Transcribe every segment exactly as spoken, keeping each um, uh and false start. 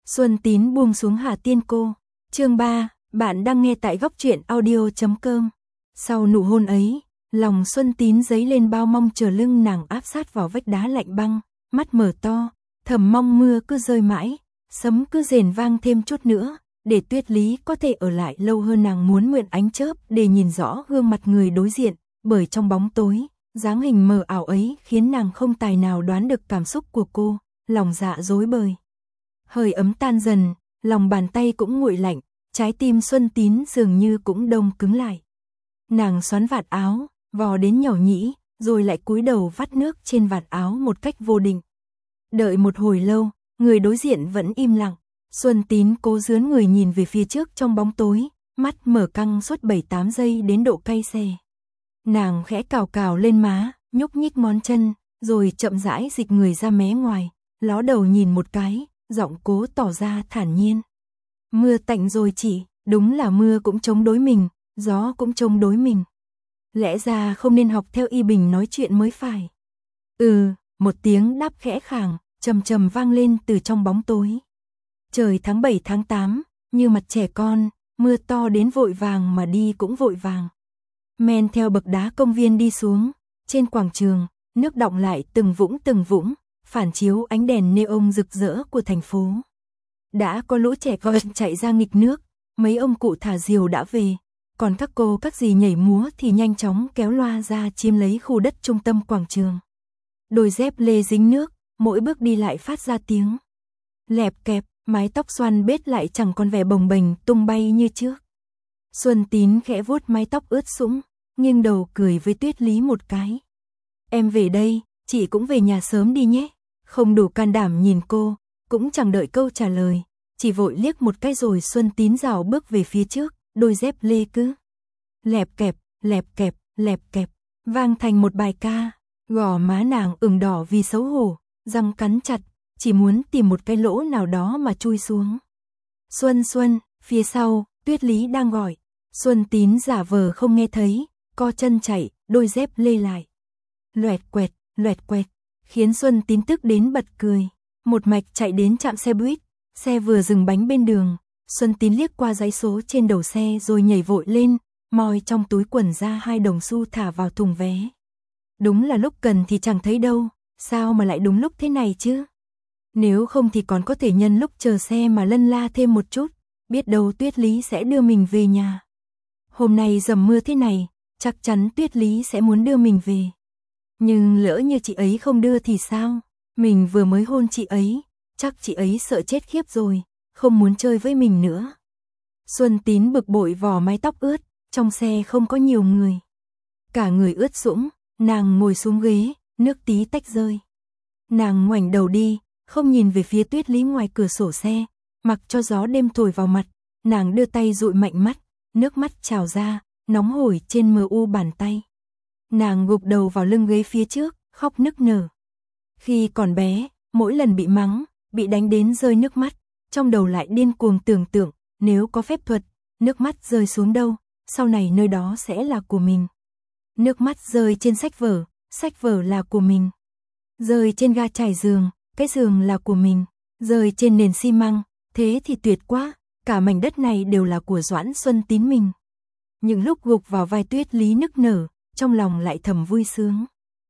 Xuân Tín buông xuống Hà Tiên Cô. Chương ba, bạn đang nghe tại góc truyện audio chấm com. Sau nụ hôn ấy, lòng Xuân Tín dấy lên bao mong chờ, lưng nàng áp sát vào vách đá lạnh băng, mắt mở to, thầm mong mưa cứ rơi mãi, sấm cứ rền vang thêm chút nữa, để Tuyết Lý có thể ở lại lâu hơn. Nàng muốn mượn ánh chớp để nhìn rõ gương mặt người đối diện, bởi trong bóng tối, dáng hình mờ ảo ấy khiến nàng không tài nào đoán được cảm xúc của cô, lòng dạ rối bời. Hơi ấm tan dần, lòng bàn tay cũng nguội lạnh, trái tim Xuân Tín dường như cũng đông cứng lại. Nàng xoắn vạt áo, vò đến nhỏ nhĩ, rồi lại cúi đầu vắt nước trên vạt áo một cách vô định. Đợi một hồi lâu, người đối diện vẫn im lặng. Xuân Tín cố dướn người nhìn về phía trước trong bóng tối, mắt mở căng suốt bảy tám giây đến độ cay xè. Nàng khẽ cào cào lên má, nhúc nhích ngón chân, rồi chậm rãi dịch người ra mé ngoài, ló đầu nhìn một cái, giọng cố tỏ ra thản nhiên. Mưa tạnh rồi chị, đúng là mưa cũng chống đối mình, gió cũng chống đối mình. Lẽ ra không nên học theo Y Bình nói chuyện mới phải. Ừ, một tiếng đáp khẽ khàng, trầm trầm vang lên từ trong bóng tối. Trời tháng bảy tháng tám, như mặt trẻ con, mưa to đến vội vàng mà đi cũng vội vàng. Men theo bậc đá công viên đi xuống, trên quảng trường, nước đọng lại từng vũng từng vũng, phản chiếu ánh đèn neon rực rỡ của thành phố. Đã có lũ trẻ con chạy ra nghịch nước, mấy ông cụ thả diều đã về, còn các cô các dì nhảy múa thì nhanh chóng kéo loa ra chiếm lấy khu đất trung tâm quảng trường. Đôi dép lê dính nước, mỗi bước đi lại phát ra tiếng lẹp kẹp, mái tóc xoăn bết lại chẳng còn vẻ bồng bềnh tung bay như trước. Xuân Tín khẽ vuốt mái tóc ướt sũng, nghiêng đầu cười với Tuyết Lý một cái. Em về đây, chị cũng về nhà sớm đi nhé. Không đủ can đảm nhìn cô, cũng chẳng đợi câu trả lời, chỉ vội liếc một cái rồi Xuân Tín rảo bước về phía trước, đôi dép lê cứ lẹp kẹp, lẹp kẹp, lẹp kẹp, vang thành một bài ca. Gò má nàng ửng đỏ vì xấu hổ, răng cắn chặt, chỉ muốn tìm một cái lỗ nào đó mà chui xuống. Xuân Xuân, phía sau, Tuyết Lý đang gọi. Xuân Tín giả vờ không nghe thấy, co chân chạy, đôi dép lê lại. Loẹt quẹt, loẹt quẹt, khiến Xuân Tín tức đến bật cười. Một mạch chạy đến trạm xe buýt, xe vừa dừng bánh bên đường. Xuân Tín liếc qua dãy số trên đầu xe rồi nhảy vội lên, moi trong túi quần ra hai đồng xu thả vào thùng vé. Đúng là lúc cần thì chẳng thấy đâu, sao mà lại đúng lúc thế này chứ? Nếu không thì còn có thể nhân lúc chờ xe mà lân la thêm một chút, biết đâu Tuyết Lý sẽ đưa mình về nhà. Hôm nay dầm mưa thế này, chắc chắn Tuyết Lý sẽ muốn đưa mình về. Nhưng lỡ như chị ấy không đưa thì sao? Mình vừa mới hôn chị ấy, chắc chị ấy sợ chết khiếp rồi, không muốn chơi với mình nữa. Xuân Tín bực bội vò mái tóc ướt, trong xe không có nhiều người. Cả người ướt sũng, nàng ngồi xuống ghế, nước tí tách rơi. Nàng ngoảnh đầu đi, không nhìn về phía Tuyết Lý ngoài cửa sổ xe, mặc cho gió đêm thổi vào mặt, nàng đưa tay dụi mạnh mắt, nước mắt trào ra, nóng hổi trên mờ u bàn tay. Nàng gục đầu vào lưng ghế phía trước, khóc nức nở. Khi còn bé, mỗi lần bị mắng, bị đánh đến rơi nước mắt, trong đầu lại điên cuồng tưởng tượng, nếu có phép thuật, nước mắt rơi xuống đâu, sau này nơi đó sẽ là của mình. Nước mắt rơi trên sách vở, sách vở là của mình. Rơi trên ga trải giường, cái giường là của mình. Rơi trên nền xi măng, thế thì tuyệt quá, cả mảnh đất này đều là của Doãn Xuân Tín mình. Những lúc gục vào vai Tuyết Lý nức nở, trong lòng lại thầm vui sướng.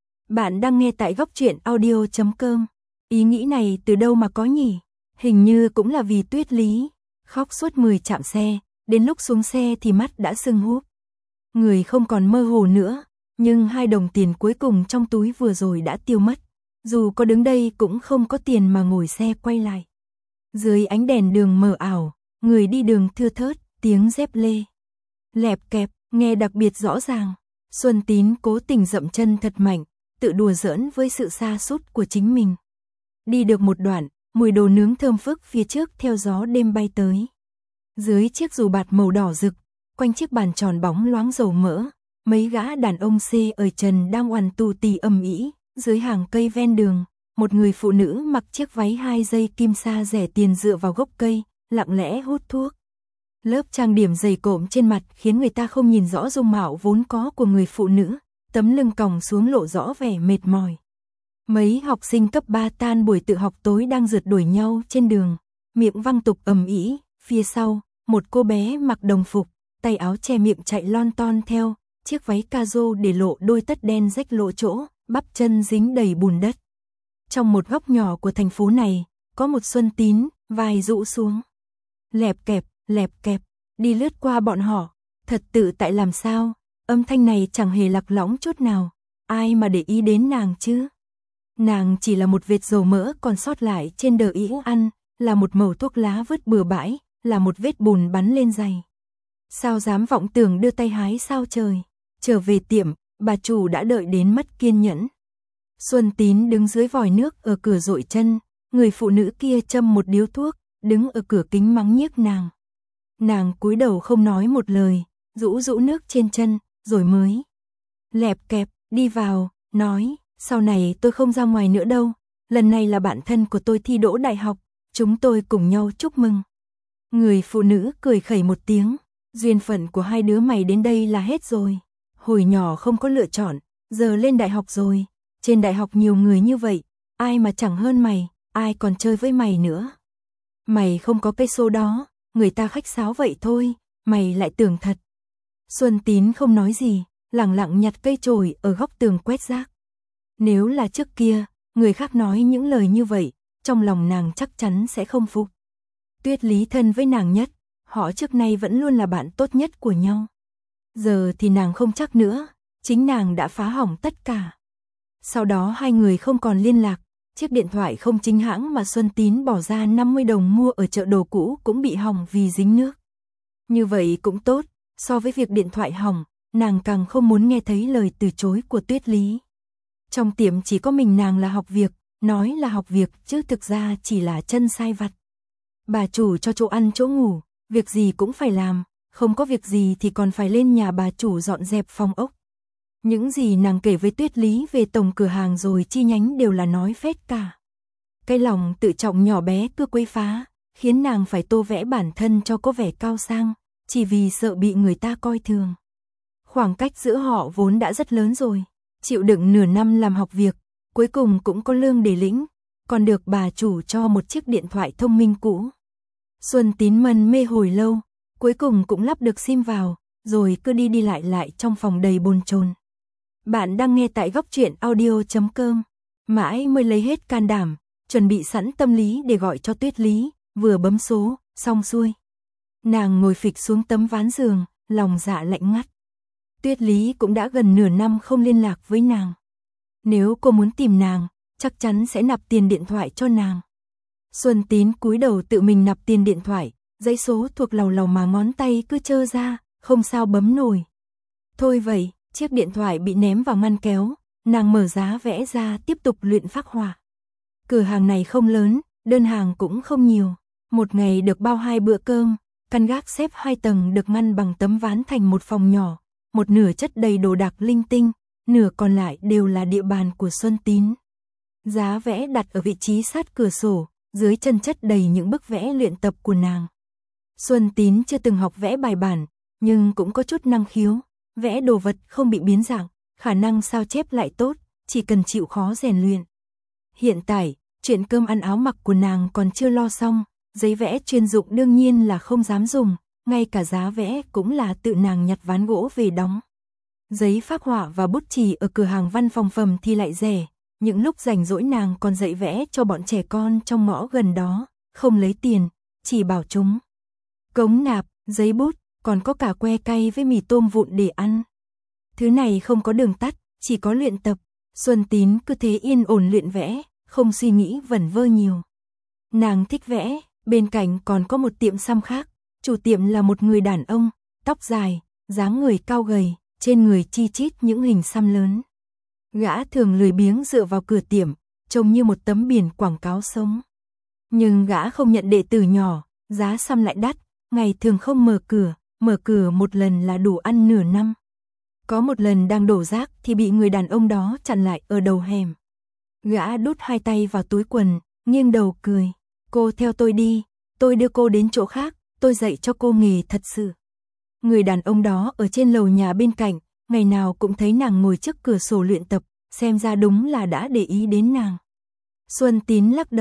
Bạn đang nghe tại góc truyện audio chấm com. Ý nghĩ này từ đâu mà có nhỉ? Hình như cũng là vì Tuyết Lý. Khóc suốt mười trạm xe, đến lúc xuống xe thì mắt đã sưng húp. Người không còn mơ hồ nữa, nhưng hai đồng tiền cuối cùng trong túi vừa rồi đã tiêu mất. Dù có đứng đây cũng không có tiền mà ngồi xe quay lại. Dưới ánh đèn đường mờ ảo, người đi đường thưa thớt, tiếng dép lê lẹp kẹp, nghe đặc biệt rõ ràng. Xuân Tín cố tình dậm chân thật mạnh, tự đùa giỡn với sự sa sút của chính mình. Đi được một đoạn, mùi đồ nướng thơm phức phía trước theo gió đêm bay tới. Dưới chiếc dù bạt màu đỏ rực, quanh chiếc bàn tròn bóng loáng dầu mỡ, mấy gã đàn ông xê ở trần đang oằn tù tì ầm ĩ. Dưới hàng cây ven đường, một người phụ nữ mặc chiếc váy hai dây kim sa rẻ tiền dựa vào gốc cây, lặng lẽ hút thuốc. Lớp trang điểm dày cộm trên mặt khiến người ta không nhìn rõ dung mạo vốn có của người phụ nữ, tấm lưng còng xuống lộ rõ vẻ mệt mỏi. Mấy học sinh cấp ba tan buổi tự học tối đang rượt đuổi nhau trên đường, miệng văng tục ầm ĩ, phía sau, một cô bé mặc đồng phục, tay áo che miệng chạy lon ton theo, chiếc váy caro để lộ đôi tất đen rách lộ chỗ, bắp chân dính đầy bùn đất. Trong một góc nhỏ của thành phố này, có một Xuân Tín, vai rũ xuống. Lẹp kẹp, lẹp kẹp, đi lướt qua bọn họ, thật tự tại làm sao, âm thanh này chẳng hề lạc lõng chút nào, ai mà để ý đến nàng chứ. Nàng chỉ là một vệt dầu mỡ còn sót lại trên đờ ĩ ăn, là một mẩu thuốc lá vứt bừa bãi, là một vết bùn bắn lên giày. Sao dám vọng tưởng đưa tay hái sao trời. Trở về tiệm, bà chủ đã đợi đến mất kiên nhẫn. Xuân Tín đứng dưới vòi nước ở cửa dội chân, người phụ nữ kia châm một điếu thuốc, đứng ở cửa kính mắng nhiếc nàng. Nàng cúi đầu không nói một lời, rũ rũ nước trên chân, rồi mới lẹp kẹp, đi vào, nói, sau này tôi không ra ngoài nữa đâu, lần này là bạn thân của tôi thi đỗ đại học, chúng tôi cùng nhau chúc mừng. Người phụ nữ cười khẩy một tiếng, duyên phận của hai đứa mày đến đây là hết rồi. Hồi nhỏ không có lựa chọn, giờ lên đại học rồi, trên đại học nhiều người như vậy, ai mà chẳng hơn mày, ai còn chơi với mày nữa. Mày không có cây số đó, người ta khách sáo vậy thôi, mày lại tưởng thật. Xuân Tín không nói gì, lẳng lặng nhặt cây chổi ở góc tường quét rác. Nếu là trước kia, người khác nói những lời như vậy, trong lòng nàng chắc chắn sẽ không phục. Tuyết Lý thân với nàng nhất, họ trước nay vẫn luôn là bạn tốt nhất của nhau. Giờ thì nàng không chắc nữa, chính nàng đã phá hỏng tất cả. Sau đó hai người không còn liên lạc, chiếc điện thoại không chính hãng mà Xuân Tín bỏ ra năm mươi đồng mua ở chợ đồ cũ cũng bị hỏng vì dính nước. Như vậy cũng tốt, so với việc điện thoại hỏng, nàng càng không muốn nghe thấy lời từ chối của Tuyết Lý. Trong tiệm chỉ có mình nàng là học việc, nói là học việc chứ thực ra chỉ là chân sai vặt. Bà chủ cho chỗ ăn chỗ ngủ, việc gì cũng phải làm, không có việc gì thì còn phải lên nhà bà chủ dọn dẹp phòng ốc. Những gì nàng kể với Tuyết Lý về tổng cửa hàng rồi chi nhánh đều là nói phét cả. Cái lòng tự trọng nhỏ bé cứ quấy phá, khiến nàng phải tô vẽ bản thân cho có vẻ cao sang, chỉ vì sợ bị người ta coi thường. Khoảng cách giữa họ vốn đã rất lớn rồi, chịu đựng nửa năm làm học việc, cuối cùng cũng có lương để lĩnh, còn được bà chủ cho một chiếc điện thoại thông minh cũ. Xuân Tín mân mê hồi lâu, cuối cùng cũng lắp được sim vào, rồi cứ đi đi lại lại trong phòng đầy bồn chồn. Bạn đang nghe tại góc truyện audio chấm com, mãi mới lấy hết can đảm, chuẩn bị sẵn tâm lý để gọi cho Tuyết Lý, vừa bấm số, xong xuôi. Nàng ngồi phịch xuống tấm ván giường, lòng dạ lạnh ngắt. Tuyết Lý cũng đã gần nửa năm không liên lạc với nàng. Nếu cô muốn tìm nàng, chắc chắn sẽ nạp tiền điện thoại cho nàng. Xuân Tín cúi đầu tự mình nạp tiền điện thoại, dãy số thuộc lầu lầu mà ngón tay cứ trơ ra, không sao bấm nổi. Thôi vậy, chiếc điện thoại bị ném vào ngăn kéo, nàng mở giá vẽ ra tiếp tục luyện phác họa. Cửa hàng này không lớn, đơn hàng cũng không nhiều, một ngày được bao hai bữa cơm, căn gác xếp hai tầng được ngăn bằng tấm ván thành một phòng nhỏ, một nửa chất đầy đồ đạc linh tinh, nửa còn lại đều là địa bàn của Xuân Tín. Giá vẽ đặt ở vị trí sát cửa sổ, dưới chân chất đầy những bức vẽ luyện tập của nàng. Xuân Tín chưa từng học vẽ bài bản, nhưng cũng có chút năng khiếu, vẽ đồ vật không bị biến dạng, khả năng sao chép lại tốt, chỉ cần chịu khó rèn luyện. Hiện tại, chuyện cơm ăn áo mặc của nàng còn chưa lo xong, giấy vẽ chuyên dụng đương nhiên là không dám dùng, ngay cả giá vẽ cũng là tự nàng nhặt ván gỗ về đóng. Giấy phác họa và bút chì ở cửa hàng văn phòng phẩm thì lại rẻ, những lúc rảnh rỗi nàng còn dạy vẽ cho bọn trẻ con trong ngõ gần đó, không lấy tiền, chỉ bảo chúng cống nạp, giấy bút, còn có cả que cay với mì tôm vụn để ăn. Thứ này không có đường tắt, chỉ có luyện tập. Xuân Tín cứ thế yên ổn luyện vẽ, không suy nghĩ vẩn vơ nhiều. Nàng thích vẽ, bên cạnh còn có một tiệm xăm khác, chủ tiệm là một người đàn ông, tóc dài, dáng người cao gầy, trên người chi chít những hình xăm lớn. Gã thường lười biếng dựa vào cửa tiệm, trông như một tấm biển quảng cáo sống. Nhưng gã không nhận đệ tử nhỏ, giá xăm lại đắt, ngày thường không mở cửa, mở cửa một lần là đủ ăn nửa năm. Có một lần đang đổ rác thì bị người đàn ông đó chặn lại ở đầu hẻm. Gã đút hai tay vào túi quần, nghiêng đầu cười. Cô theo tôi đi, tôi đưa cô đến chỗ khác, tôi dạy cho cô nghề thật sự. Người đàn ông đó ở trên lầu nhà bên cạnh, ngày nào cũng thấy nàng ngồi trước cửa sổ luyện tập, xem ra đúng là đã để ý đến nàng. Xuân Tín lắc đầu,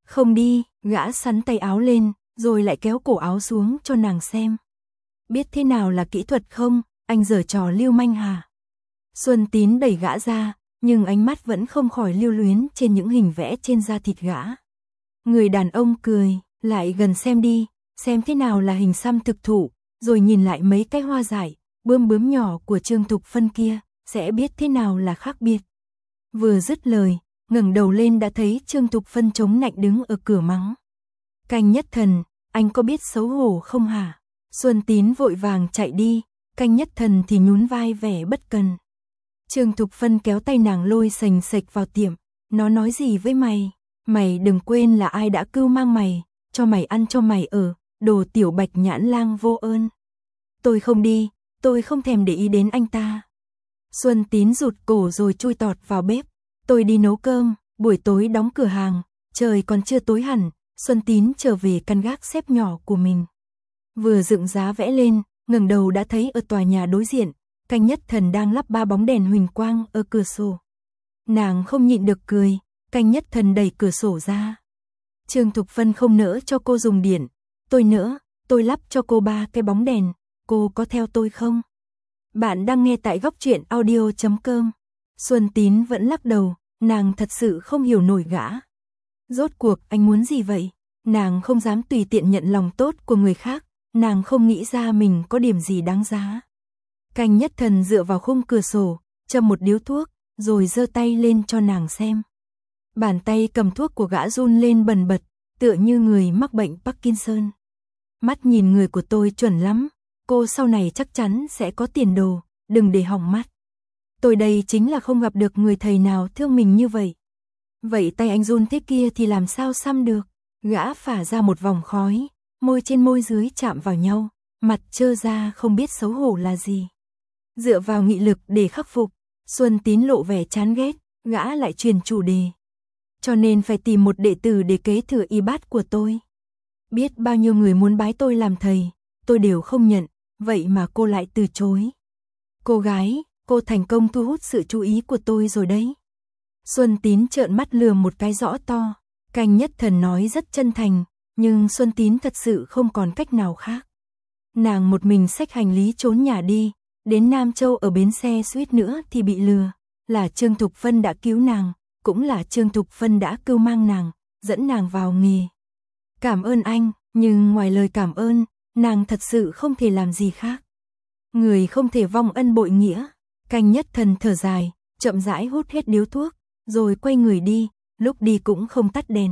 Không đi, gã sắn tay áo lên, rồi lại kéo cổ áo xuống cho nàng xem. Biết thế nào là kỹ thuật không, anh giở trò lưu manh hả? Xuân Tín đẩy gã ra, nhưng ánh mắt vẫn không khỏi lưu luyến trên những hình vẽ trên da thịt gã. Người đàn ông cười, lại gần xem đi, xem thế nào là hình xăm thực thụ, rồi nhìn lại mấy cái hoa dại, bươm bướm nhỏ của Trương Thục Phân kia, sẽ biết thế nào là khác biệt. Vừa dứt lời, ngẩng đầu lên đã thấy Trương Thục Phân chống nạnh đứng ở cửa mắng. Canh Nhất Thần, anh có biết xấu hổ không hả? Xuân Tín vội vàng chạy đi, Canh Nhất Thần thì nhún vai vẻ bất cần. Trương Thục Phân kéo tay nàng lôi sành sạch vào tiệm, nó nói gì với mày? Mày đừng quên là ai đã cưu mang mày, cho mày ăn cho mày ở, đồ tiểu bạch nhãn lang vô ơn. Tôi không đi, tôi không thèm để ý đến anh ta. Xuân Tín rụt cổ rồi chui tọt vào bếp. Tôi đi nấu cơm, buổi tối đóng cửa hàng, trời còn chưa tối hẳn, Xuân Tín trở về căn gác xếp nhỏ của mình. Vừa dựng giá vẽ lên, ngẩng đầu đã thấy ở tòa nhà đối diện, Canh Nhất Thần đang lắp ba bóng đèn huỳnh quang ở cửa sổ. Nàng không nhịn được cười, Canh Nhất Thần đẩy cửa sổ ra. Trương Thục Phân không nỡ cho cô dùng điện, tôi nỡ, tôi lắp cho cô ba cái bóng đèn, cô có theo tôi không? Bạn đang nghe tại góc truyện audio chấm com. Xuân Tín vẫn lắc đầu, nàng thật sự không hiểu nổi gã. Rốt cuộc anh muốn gì vậy? Nàng không dám tùy tiện nhận lòng tốt của người khác, nàng không nghĩ ra mình có điểm gì đáng giá. Canh Nhất Thần dựa vào khung cửa sổ, châm một điếu thuốc, rồi giơ tay lên cho nàng xem. Bàn tay cầm thuốc của gã run lên bần bật, tựa như người mắc bệnh Parkinson. Mắt nhìn người của tôi chuẩn lắm, cô sau này chắc chắn sẽ có tiền đồ, đừng để hỏng mắt. Tôi đây chính là không gặp được người thầy nào thương mình như vậy. Vậy tay anh run thế kia thì làm sao xăm được? Gã phả ra một vòng khói, môi trên môi dưới chạm vào nhau, mặt trơ ra không biết xấu hổ là gì. Dựa vào nghị lực để khắc phục, Xuân Tín lộ vẻ chán ghét, gã lại truyền chủ đề. Cho nên phải tìm một đệ tử để kế thừa y bát của tôi. Biết bao nhiêu người muốn bái tôi làm thầy, tôi đều không nhận, vậy mà cô lại từ chối. Cô gái, cô thành công thu hút sự chú ý của tôi rồi đấy. Xuân Tín trợn mắt lườm một cái rõ to, Canh Nhất Thần nói rất chân thành, nhưng Xuân Tín thật sự không còn cách nào khác. Nàng một mình xách hành lý trốn nhà đi, đến Nam Châu ở bến xe suýt nữa thì bị lừa, là Trương Thục Phân đã cứu nàng, cũng là Trương Thục Phân đã cưu mang nàng, dẫn nàng vào nghề. Cảm ơn anh, nhưng ngoài lời cảm ơn, nàng thật sự không thể làm gì khác. Người không thể vong ân bội nghĩa. Canh Nhất Thần thở dài, chậm rãi hút hết điếu thuốc, rồi quay người đi, lúc đi cũng không tắt đèn.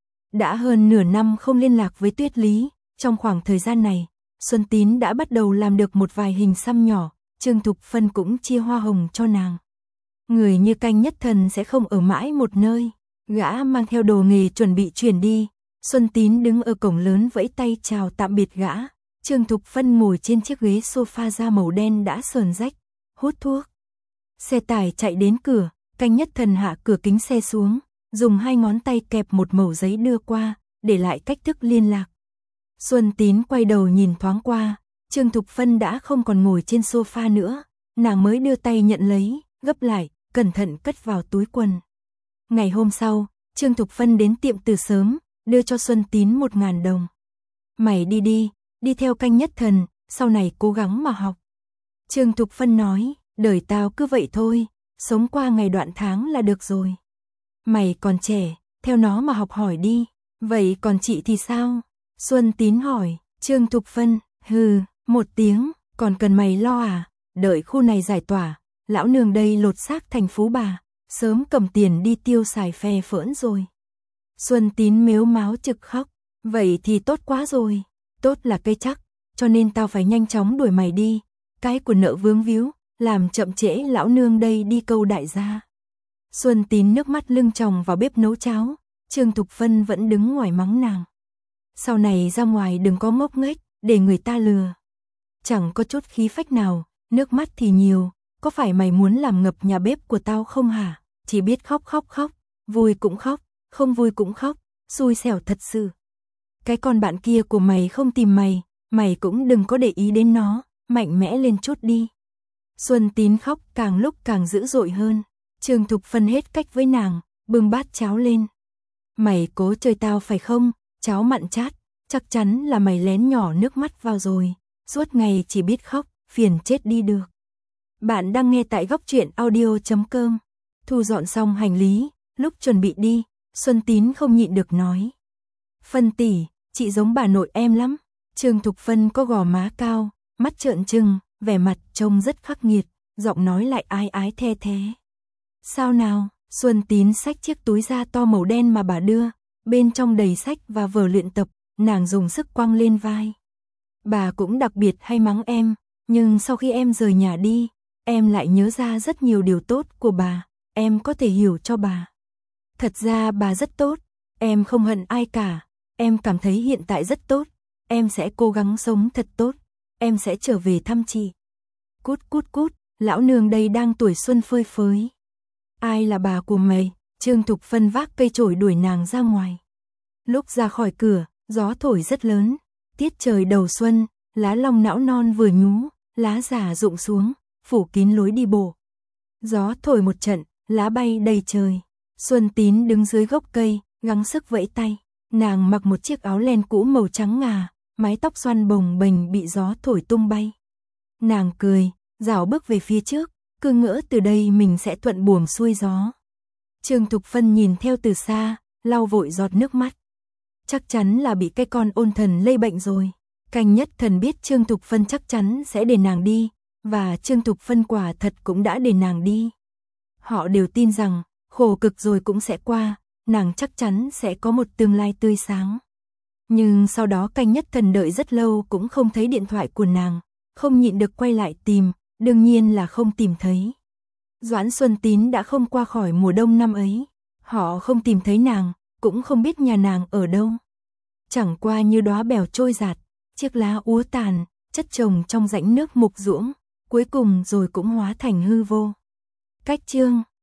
Đã hơn nửa năm không liên lạc với Tuyết Lý, trong khoảng thời gian này, Xuân Tín đã bắt đầu làm được một vài hình xăm nhỏ, Trương Thục Phân cũng chia hoa hồng cho nàng. Người như Canh Nhất Thần sẽ không ở mãi một nơi, gã mang theo đồ nghề chuẩn bị chuyển đi. Xuân Tín đứng ở cổng lớn vẫy tay chào tạm biệt gã. Trương Thục Phân ngồi trên chiếc ghế sofa da màu đen đã sờn rách, hút thuốc. Xe tải chạy đến cửa, Canh Nhất Thần hạ cửa kính xe xuống, dùng hai ngón tay kẹp một mẩu giấy đưa qua, để lại cách thức liên lạc. Xuân Tín quay đầu nhìn thoáng qua, Trương Thục Phân đã không còn ngồi trên sofa nữa, nàng mới đưa tay nhận lấy, gấp lại, cẩn thận cất vào túi quần. Ngày hôm sau, Trương Thục Phân đến tiệm từ sớm, đưa cho Xuân Tín một ngàn đồng. Mày đi đi, đi theo Canh Nhất Thần, sau này cố gắng mà học. Trương Thục Phân nói, đời tao cứ vậy thôi, sống qua ngày đoạn tháng là được rồi. Mày còn trẻ, theo nó mà học hỏi đi. Vậy còn chị thì sao? Xuân Tín hỏi. Trương Thục Phân, hừ, một tiếng, còn cần mày lo à? Đợi khu này giải tỏa, lão nương đây lột xác thành phú bà, sớm cầm tiền đi tiêu xài phe phỡn rồi. Xuân Tín mếu máo trực khóc. Vậy thì tốt quá rồi. Tốt là cây chắc, cho nên tao phải nhanh chóng đuổi mày đi. Cái của nợ vướng víu, làm chậm trễ lão nương đây đi câu đại gia. Xuân Tín nước mắt lưng tròng vào bếp nấu cháo, Trương Thục Phân vẫn đứng ngoài mắng nàng. Sau này ra ngoài đừng có ngốc nghếch, để người ta lừa. Chẳng có chút khí phách nào, nước mắt thì nhiều, có phải mày muốn làm ngập nhà bếp của tao không hả? Chỉ biết khóc khóc khóc, vui cũng khóc, không vui cũng khóc, xui xẻo thật sự. Cái con bạn kia của mày không tìm mày, mày cũng đừng có để ý đến nó, mạnh mẽ lên chút đi. Xuân Tín khóc càng lúc càng dữ dội hơn. Trương Thục Phân hết cách với nàng, bưng bát cháo lên. Mày cố chơi tao phải không, cháo mặn chát, chắc chắn là mày lén nhỏ nước mắt vào rồi, suốt ngày chỉ biết khóc, phiền chết đi được. Bạn đang nghe tại góc truyện audio chấm com. Thu dọn xong hành lý, lúc chuẩn bị đi, Xuân Tín không nhịn được nói. Phân tỷ, chị giống bà nội em lắm. Trương Thục Phân có gò má cao, mắt trợn trừng, vẻ mặt trông rất khắc nghiệt, giọng nói lại ái ái the thế. Sao nào? Xuân Tín xách chiếc túi da to màu đen mà bà đưa, bên trong đầy sách và vở luyện tập, nàng dùng sức quăng lên vai. Bà cũng đặc biệt hay mắng em, nhưng sau khi em rời nhà đi, em lại nhớ ra rất nhiều điều tốt của bà, em có thể hiểu cho bà. Thật ra bà rất tốt, em không hận ai cả, em cảm thấy hiện tại rất tốt, em sẽ cố gắng sống thật tốt, em sẽ trở về thăm chị. Cút cút cút, lão nương đây đang tuổi xuân phơi phới. Ai là bà của mày? Trương Thục Phân vác cây chổi đuổi nàng ra ngoài. Lúc ra khỏi cửa, gió thổi rất lớn, tiết trời đầu xuân, lá long não non vừa nhú, lá già rụng xuống, phủ kín lối đi bộ. Gió thổi một trận, lá bay đầy trời. Xuân Tín đứng dưới gốc cây, gắng sức vẫy tay. Nàng mặc một chiếc áo len cũ màu trắng ngà, mái tóc xoăn bồng bềnh bị gió thổi tung bay. Nàng cười, rảo bước về phía trước, cứ ngỡ từ đây mình sẽ thuận buồm xuôi gió. Trương Thục Phân nhìn theo từ xa, lau vội giọt nước mắt. Chắc chắn là bị cái con ôn thần lây bệnh rồi. Canh Nhất Thần biết Trương Thục Phân chắc chắn sẽ để nàng đi, và Trương Thục Phân quả thật cũng đã để nàng đi. Họ đều tin rằng, khổ cực rồi cũng sẽ qua, nàng chắc chắn sẽ có một tương lai tươi sáng. Nhưng sau đó Canh Nhất Thần đợi rất lâu cũng không thấy điện thoại của nàng, không nhịn được quay lại tìm, đương nhiên là không tìm thấy. Doãn Xuân Tín đã không qua khỏi mùa đông năm ấy, họ không tìm thấy nàng, cũng không biết nhà nàng ở đâu. Chẳng qua như đóa bèo trôi giạt, chiếc lá úa tàn, chất chồng trong rãnh nước mục ruỗng, cuối cùng rồi cũng hóa thành hư vô. Cách chương